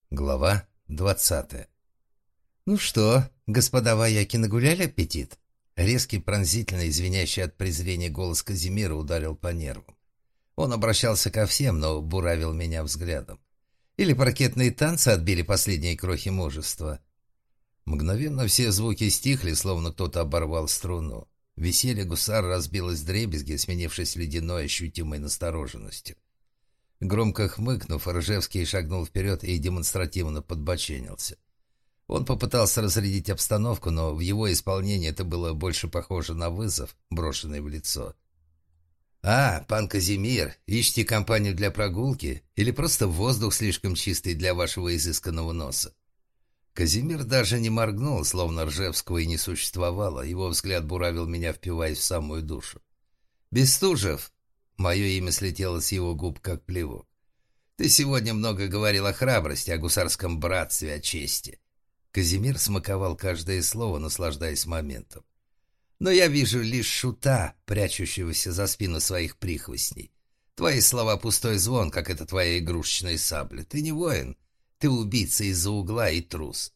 Глава 20. «Ну что, господа вояки, нагуляли аппетит?» Резкий, пронзительный, звенящий от презрения голос Казимира ударил по нервам. Он обращался ко всем, но буравил меня взглядом. Или паркетные танцы отбили последние крохи мужества. Мгновенно все звуки стихли, словно кто-то оборвал струну. Веселье гусар разбилось вдребезги, сменившись ледяной ощутимой настороженностью. Громко хмыкнув, Ржевский шагнул вперед и демонстративно подбоченился. Он попытался разрядить обстановку, но в его исполнении это было больше похоже на вызов, брошенный в лицо. «А, пан Казимир, ищете компанию для прогулки? Или просто воздух слишком чистый для вашего изысканного носа?» Казимир даже не моргнул, словно Ржевского и не существовало. Его взгляд буравил меня, впиваясь в самую душу. «Бестужев!» Мое имя слетело с его губ, как плевок. «Ты сегодня много говорил о храбрости, о гусарском братстве, о чести». Казимир смаковал каждое слово, наслаждаясь моментом. «Но я вижу лишь шута, прячущегося за спину своих прихвостней. Твои слова пустой звон, как это твоя игрушечная сабля. Ты не воин, ты убийца из-за угла и трус».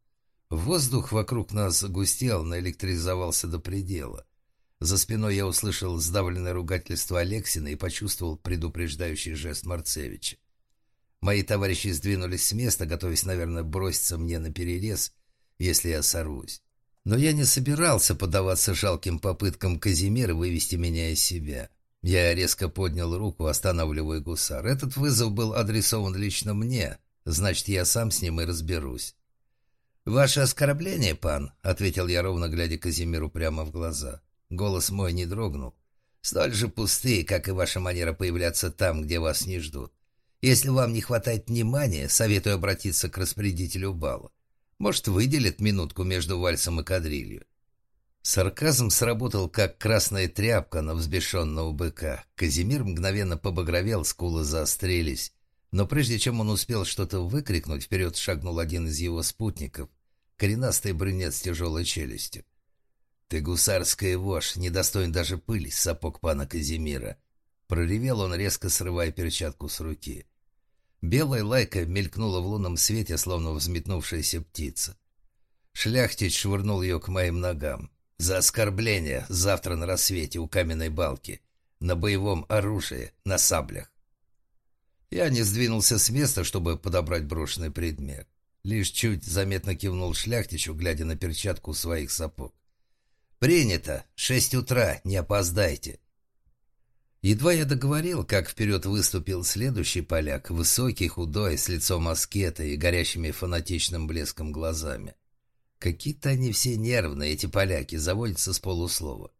Воздух вокруг нас загустел, наэлектризовался до предела. За спиной я услышал сдавленное ругательство Алексина и почувствовал предупреждающий жест Марцевича. Мои товарищи сдвинулись с места, готовясь, наверное, броситься мне на перерез, если я сорвусь. Но я не собирался поддаваться жалким попыткам Казимира вывести меня из себя. Я резко поднял руку, останавливая гусар. Этот вызов был адресован лично мне, значит, я сам с ним и разберусь. «Ваше оскорбление, пан», — ответил я, ровно глядя Казимиру прямо в глаза. Голос мой не дрогнул. «Столь же пустые, как и ваша манера появляться там, где вас не ждут. Если вам не хватает внимания, советую обратиться к распорядителю бала. Может, выделит минутку между вальсом и кадрилью». Сарказм сработал, как красная тряпка на взбешенного быка. Казимир мгновенно побагровел, скулы заострились. Но прежде чем он успел что-то выкрикнуть, вперед шагнул один из его спутников, коренастый брюнет с тяжелой челюстью. «Ты гусарская вошь, недостоин даже пыли с сапог пана Казимира!» Проревел он, резко срывая перчатку с руки. Белая лайка мелькнула в лунном свете, словно взметнувшаяся птица. Шляхтич швырнул ее к моим ногам. «За оскорбление! Завтра на рассвете у каменной балки! На боевом оружии, на саблях!» Я не сдвинулся с места, чтобы подобрать брошенный предмет. Лишь чуть заметно кивнул Шляхтичу, глядя на перчатку своих сапог. «Принято! 6 утра, не опоздайте!» Едва я договорил, как вперед выступил следующий поляк, высокий, худой, с лицом аскета и горящими фанатичным блеском глазами. Какие-то они все нервные, эти поляки, заводятся с полуслова.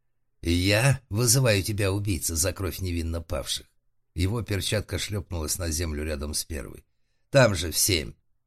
«Я вызываю тебя, убийца, за кровь невинно павших!» Его перчатка шлепнулась на землю рядом с первой. «Там же в 7!»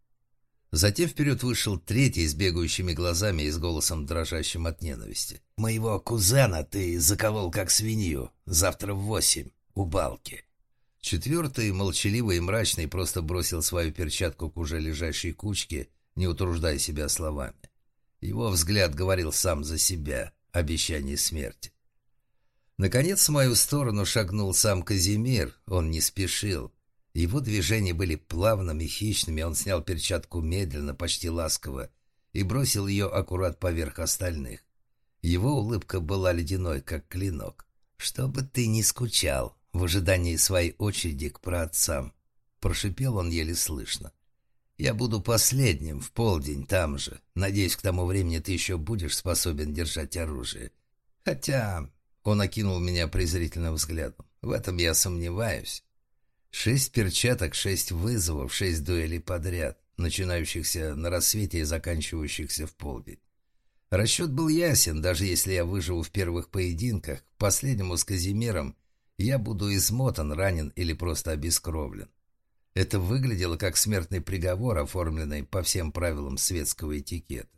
Затем вперед вышел третий с бегающими глазами и с голосом, дрожащим от ненависти. «Моего кузена ты заколол как свинью. Завтра в 8 у балки». Четвертый, молчаливый и мрачный, просто бросил свою перчатку к уже лежащей кучке, не утруждая себя словами. Его взгляд говорил сам за себя, обещание смерти. Наконец в мою сторону шагнул сам Казимир, он не спешил. Его движения были плавными, хищными, он снял перчатку медленно, почти ласково, и бросил ее аккурат поверх остальных. Его улыбка была ледяной, как клинок. «Чтобы ты не скучал в ожидании своей очереди к праотцам», — прошипел он еле слышно. «Я буду последним, в полдень, там же. Надеюсь, к тому времени ты еще будешь способен держать оружие. Хотя...» — он окинул меня презрительным взглядом. «В этом я сомневаюсь». 6 перчаток, 6 вызовов, 6 дуэлей подряд, начинающихся на рассвете и заканчивающихся в полдень. Расчет был ясен, даже если я выживу в первых поединках, к последнему с Казимиром я буду измотан, ранен или просто обескровлен. Это выглядело как смертный приговор, оформленный по всем правилам светского этикета.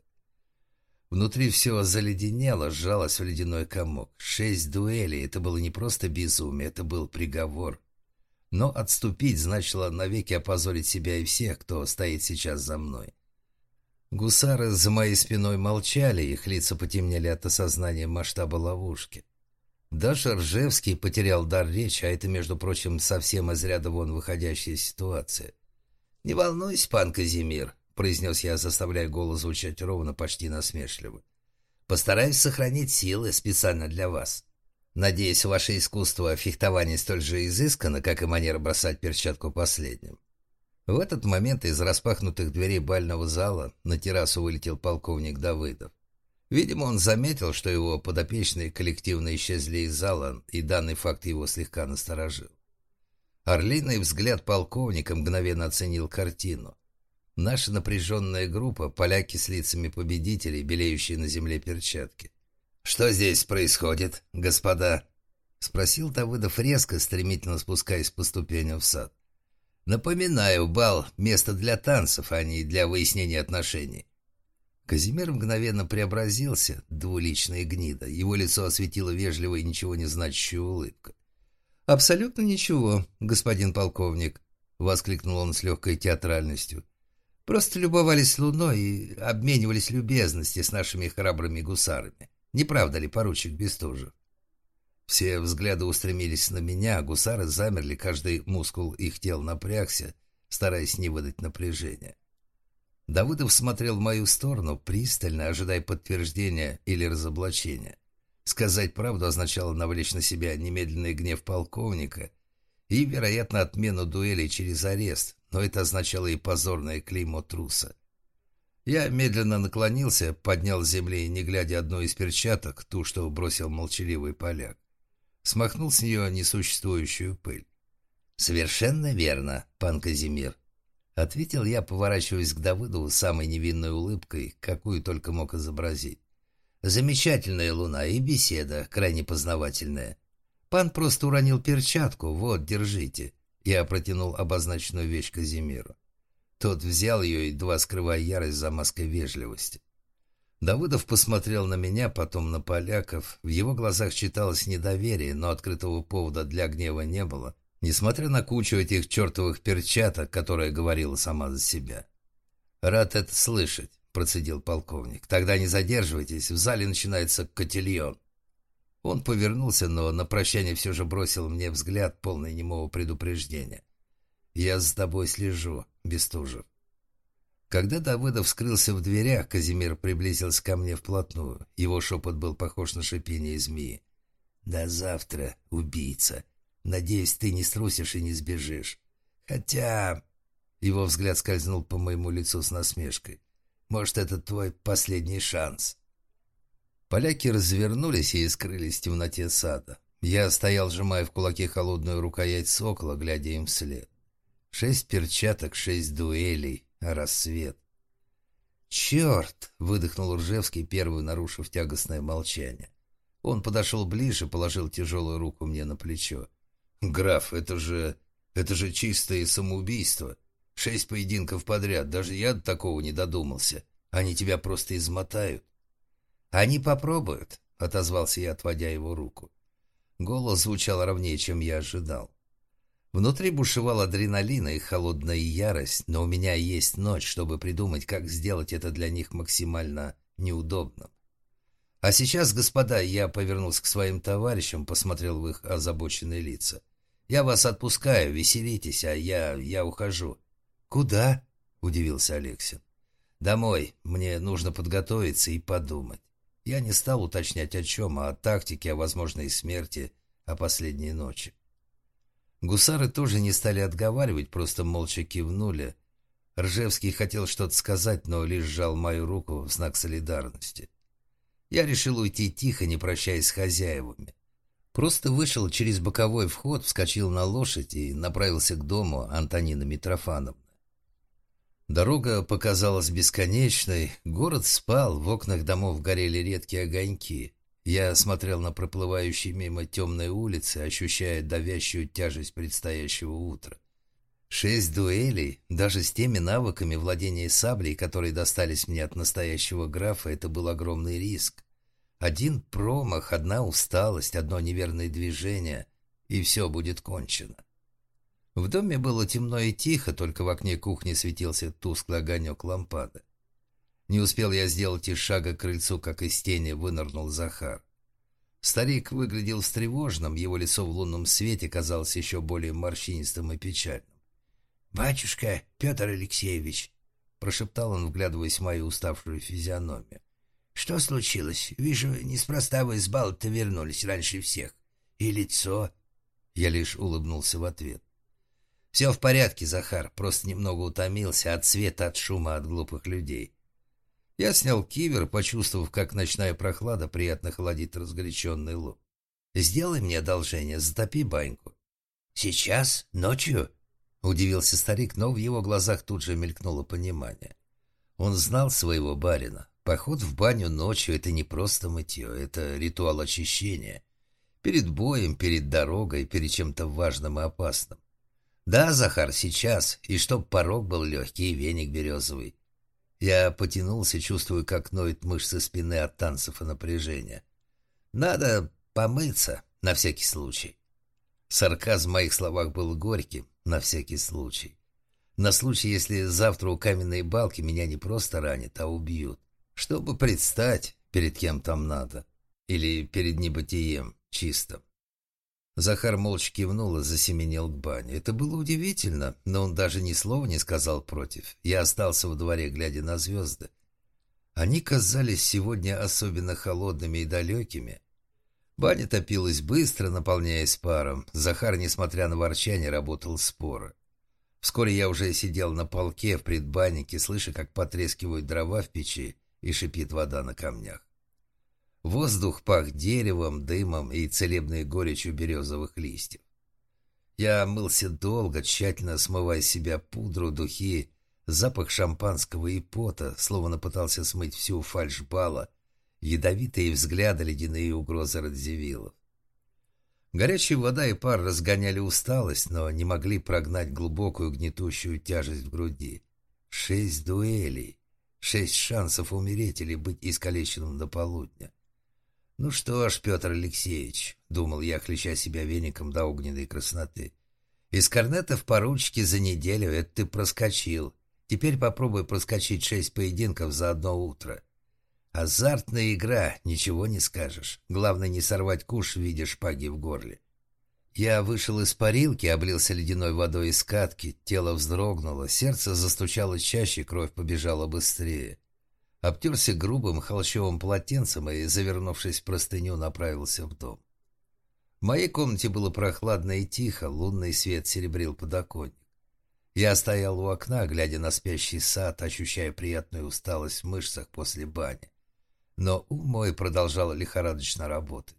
Внутри все заледенело, сжалось в ледяной комок. 6 дуэлей — это было не просто безумие, это был приговор. Но отступить значило навеки опозорить себя и всех, кто стоит сейчас за мной. Гусары за моей спиной молчали, их лица потемнели от осознания масштаба ловушки. Даже Ржевский потерял дар речи, а это, между прочим, совсем из ряда вон выходящая ситуация. «Не волнуйся, пан Казимир», — произнес я, заставляя голос звучать ровно, почти насмешливо. «Постараюсь сохранить силы специально для вас. Надеюсь, ваше искусство фехтования столь же изысканно, как и манера бросать перчатку последним». В этот момент из распахнутых дверей бального зала на террасу вылетел полковник Давыдов. Видимо, он заметил, что его подопечные коллективно исчезли из зала, и данный факт его слегка насторожил. Орлиный взгляд полковника мгновенно оценил картину. Наша напряженная группа, поляки с лицами победителей, белеющие на земле перчатки. «Что здесь происходит, господа?» — спросил Давыдов резко, стремительно спускаясь по ступеням в сад. «Напоминаю, бал — место для танцев, а не для выяснения отношений». Казимир мгновенно преобразился, двуличная гнида. Его лицо осветила вежливая и ничего не значащая улыбка. «Абсолютно ничего, господин полковник», — воскликнул он с легкой театральностью. «Просто любовались луной и обменивались любезностью с нашими храбрыми гусарами. Не правда ли, поручик Бестужев?» Все взгляды устремились на меня, гусары замерли, каждый мускул их тел напрягся, стараясь не выдать напряжения. Давыдов смотрел в мою сторону, пристально ожидая подтверждения или разоблачения. Сказать правду означало навлечь на себя немедленный гнев полковника и, вероятно, отмену дуэли через арест, но это означало и позорное клеймо труса. Я медленно наклонился, поднял с земли, не глядя, одну из перчаток, ту, что бросил молчаливый поляк. Смахнул с нее несуществующую пыль. «Совершенно верно, пан Казимир», — ответил я, поворачиваясь к Давыдову самой невинной улыбкой, какую только мог изобразить. «Замечательная луна и беседа, крайне познавательная. Пан просто уронил перчатку, вот, держите». Я протянул обозначенную вещь Казимиру. Тот взял ее, едва скрывая ярость за маской вежливости. Давыдов посмотрел на меня, потом на поляков. В его глазах читалось недоверие, но открытого повода для гнева не было, несмотря на кучу этих чертовых перчаток, которая говорила сама за себя. «Рад это слышать», — процедил полковник. «Тогда не задерживайтесь, в зале начинается котельон». Он повернулся, но на прощание все же бросил мне взгляд, полный немого предупреждения. «Я за тобой слежу, Бестужев». Когда Давыдов скрылся в дверях, Казимир приблизился ко мне вплотную. Его шепот был похож на шипение змеи. «До завтра, убийца. Надеюсь, ты не струсишь и не сбежишь. Хотя...» Его взгляд скользнул по моему лицу с насмешкой. «Может, это твой последний шанс?» Поляки развернулись и скрылись в темноте сада. Я стоял, сжимая в кулаке холодную рукоять сокола, глядя им вслед. 6 перчаток, 6 дуэлей, а рассвет. «Черт!» — выдохнул Ржевский, первый нарушив тягостное молчание. Он подошел ближе, положил тяжелую руку мне на плечо. «Граф, это же чистое самоубийство. 6 поединков подряд, даже я до такого не додумался. Они тебя просто измотают». «Они попробуют», — отозвался я, отводя его руку. Голос звучал ровнее, чем я ожидал. Внутри бушевал адреналин и холодная ярость, но у меня есть ночь, чтобы придумать, как сделать это для них максимально неудобным. А сейчас, господа, я повернулся к своим товарищам, посмотрел в их озабоченные лица. «Я вас отпускаю, веселитесь, а я ухожу». «Куда?» — удивился Алексин. «Домой. Мне нужно подготовиться и подумать». Я не стал уточнять о чем, а о тактике, о возможной смерти, о последней ночи. Гусары тоже не стали отговаривать, просто молча кивнули. Ржевский хотел что-то сказать, но лишь сжал мою руку в знак солидарности. Я решил уйти тихо, не прощаясь с хозяевами. Просто вышел через боковой вход, вскочил на лошадь и направился к дому Антонины Митрофановны. Дорога показалась бесконечной, город спал, в окнах домов горели редкие огоньки. Я смотрел на проплывающие мимо темные улицы, ощущая давящую тяжесть предстоящего утра. 6 дуэлей, даже с теми навыками владения саблей, которые достались мне от настоящего графа, это был огромный риск. Один промах, одна усталость, одно неверное движение, и все будет кончено. В доме было темно и тихо, только в окне кухни светился тусклый огонек лампады. Не успел я сделать и шага к крыльцу, как из тени вынырнул Захар. Старик выглядел встревоженным, его лицо в лунном свете казалось еще более морщинистым и печальным. «Батюшка Петр Алексеевич», — прошептал он, вглядываясь в мою уставшую физиономию. «Что случилось? Вижу, неспроста вы с бала-то вернулись раньше всех. И лицо...» Я лишь улыбнулся в ответ. «Все в порядке, Захар, просто немного утомился от света, от шума, от глупых людей». Я снял кивер, почувствовав, как ночная прохлада приятно холодит разгоряченный лоб. «Сделай мне одолжение, затопи баньку». «Сейчас? Ночью?» — удивился старик, но в его глазах тут же мелькнуло понимание. Он знал своего барина. Поход в баню ночью — это не просто мытье, это ритуал очищения. Перед боем, перед дорогой, перед чем-то важным и опасным. «Да, Захар, сейчас, и чтоб порог был легкий и веник березовый». Я потянулся, чувствуя, как ноют мышцы спины от танцев и напряжения. «Надо помыться, на всякий случай». Сарказм в моих словах был горьким, на всякий случай. На случай, если завтра у каменной балки меня не просто ранят, а убьют. Чтобы предстать, перед кем там надо. Или перед небытием чистым. Захар молча кивнул и засеменил к бане. Это было удивительно, но он даже ни слова не сказал против. Я остался во дворе, глядя на звезды. Они казались сегодня особенно холодными и далекими. Баня топилась быстро, наполняясь паром. Захар, несмотря на ворчание, работал споро. Вскоре я уже сидел на полке в предбаннике, слыша, как потрескивают дрова в печи и шипит вода на камнях. Воздух пах деревом, дымом и целебной горечью березовых листьев. Я мылся долго, тщательно смывая с себя пудру, духи, запах шампанского и пота, словно пытался смыть всю фальшь бала, ядовитые взгляды, ледяные угрозы радзивиллов. Горячая вода и пар разгоняли усталость, но не могли прогнать глубокую гнетущую тяжесть в груди. 6 дуэлей, 6 шансов умереть или быть искалеченным до полудня. «Ну что ж, Петр Алексеевич», — думал я, хлеща себя веником до огненной красноты, — «из корнета в поручике за неделю это ты проскочил. Теперь попробуй проскочить 6 поединков за одно утро. Азартная игра, ничего не скажешь. Главное не сорвать куш в виде шпаги в горле». Я вышел из парилки, облился ледяной водой из катки, тело вздрогнуло, сердце застучало чаще, кровь побежала быстрее. Обтерся грубым холщовым полотенцем и, завернувшись в простыню, направился в дом. В моей комнате было прохладно и тихо, лунный свет серебрил подоконник. Я стоял у окна, глядя на спящий сад, ощущая приятную усталость в мышцах после бани. Но ум мой продолжал лихорадочно работать.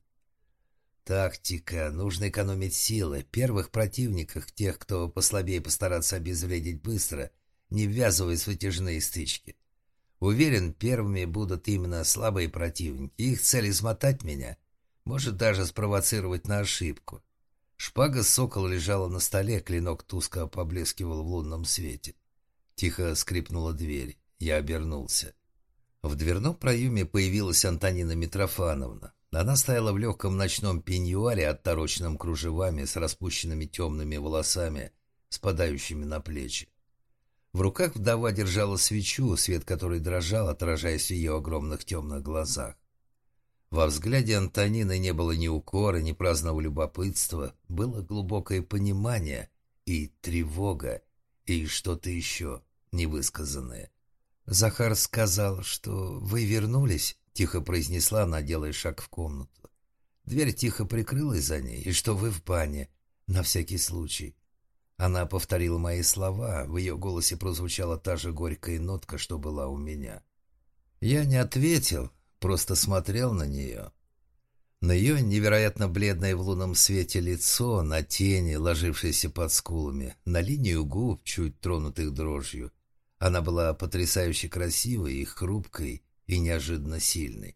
Тактика. Нужно экономить силы. Первых противниках, тех, кто послабее, постараться обезвредить быстро, не ввязываясь в вытяжные стычки. Уверен, первыми будут именно слабые противники. Их цель — измотать меня. Может даже спровоцировать на ошибку. Шпага сокола лежала на столе, клинок тускло поблескивал в лунном свете. Тихо скрипнула дверь. Я обернулся. В дверном проеме появилась Антонина Митрофановна. Она стояла в легком ночном пеньюаре, оттороченном кружевами, с распущенными темными волосами, спадающими на плечи. В руках вдова держала свечу, свет которой дрожал, отражаясь в ее огромных темных глазах. Во взгляде Антонины не было ни укора, ни праздного любопытства. Было глубокое понимание и тревога, и что-то еще невысказанное. «Захар сказал, что вы вернулись», — тихо произнесла она, делая шаг в комнату. Дверь тихо прикрылась за ней, и что вы в бане, на всякий случай. Она повторила мои слова, в ее голосе прозвучала та же горькая нотка, что была у меня. Я не ответил, просто смотрел на нее. На ее невероятно бледное в лунном свете лицо, на тени, ложившиеся под скулами, на линию губ, чуть тронутых дрожью. Она была потрясающе красивой и хрупкой, и неожиданно сильной.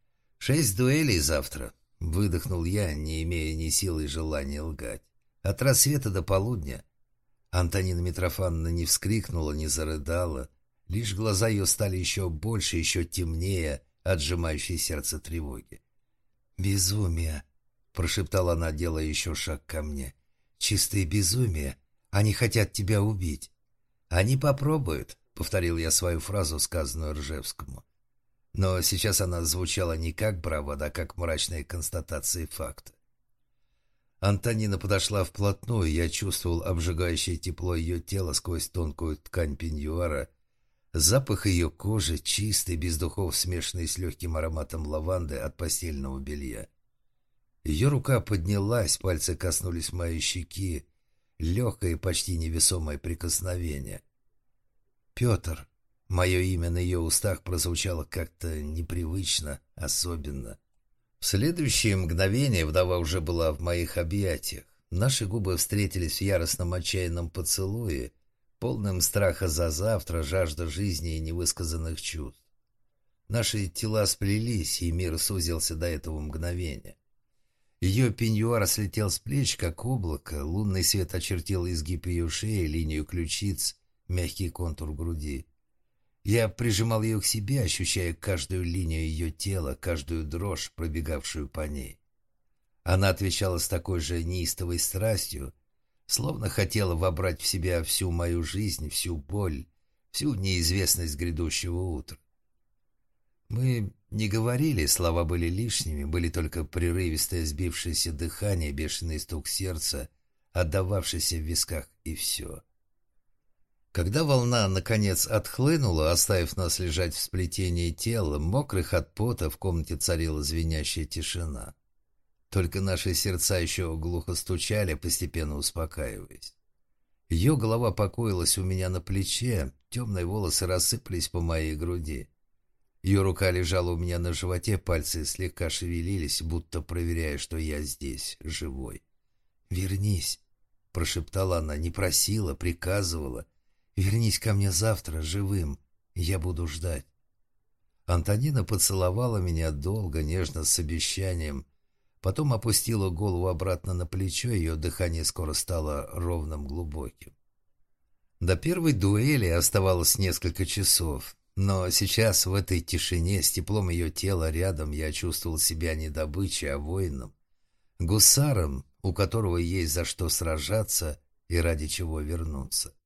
6 дуэлей завтра, выдохнул я, не имея ни силы и желания лгать. От рассвета до полудня. Антонина Митрофановна не вскрикнула, не зарыдала. Лишь глаза ее стали еще больше, еще темнее от сжимающей сердце тревоги. «Безумие!» — прошептала она, делая еще шаг ко мне. «Чистое безумие! Они хотят тебя убить!» «Они попробуют», — повторил я свою фразу, сказанную Ржевскому. Но сейчас она звучала не как бравада, а как мрачная констатация факта. Антонина подошла вплотную, я чувствовал обжигающее тепло ее тела сквозь тонкую ткань пеньюара, запах ее кожи, чистый, без духов, смешанный с легким ароматом лаванды от постельного белья. Ее рука поднялась, пальцы коснулись моей щеки, легкое, почти невесомое прикосновение. «Петр!» Мое имя на ее устах прозвучало как-то непривычно, особенно. В следующее мгновение вдова уже была в моих объятиях. Наши губы встретились в яростном отчаянном поцелуе, полным страха за завтра, жажда жизни и невысказанных чувств. Наши тела сплелись, и мир сузился до этого мгновения. Ее пеньюар слетел с плеч, как облако, лунный свет очертил изгиб ее шеи, линию ключиц, мягкий контур груди. Я прижимал ее к себе, ощущая каждую линию ее тела, каждую дрожь, пробегавшую по ней. Она отвечала с такой же неистовой страстью, словно хотела вобрать в себя всю мою жизнь, всю боль, всю неизвестность грядущего утра. Мы не говорили, слова были лишними, были только прерывистое сбившееся дыхание, бешеный стук сердца, отдававшийся в висках, и все. Когда волна, наконец, отхлынула, оставив нас лежать в сплетении тела, мокрых от пота, в комнате царила звенящая тишина. Только наши сердца еще глухо стучали, постепенно успокаиваясь. Ее голова покоилась у меня на плече, темные волосы рассыпались по моей груди. Ее рука лежала у меня на животе, пальцы слегка шевелились, будто проверяя, что я здесь, живой. «Вернись», — прошептала она, не просила, приказывала. «Вернись ко мне завтра, живым, я буду ждать». Антонина поцеловала меня долго, нежно, с обещанием, потом опустила голову обратно на плечо, ее дыхание скоро стало ровным, глубоким. До первой дуэли оставалось несколько часов, но сейчас в этой тишине, с теплом ее тела рядом, я чувствовал себя не добычей, а воином, гусаром, у которого есть за что сражаться и ради чего вернуться.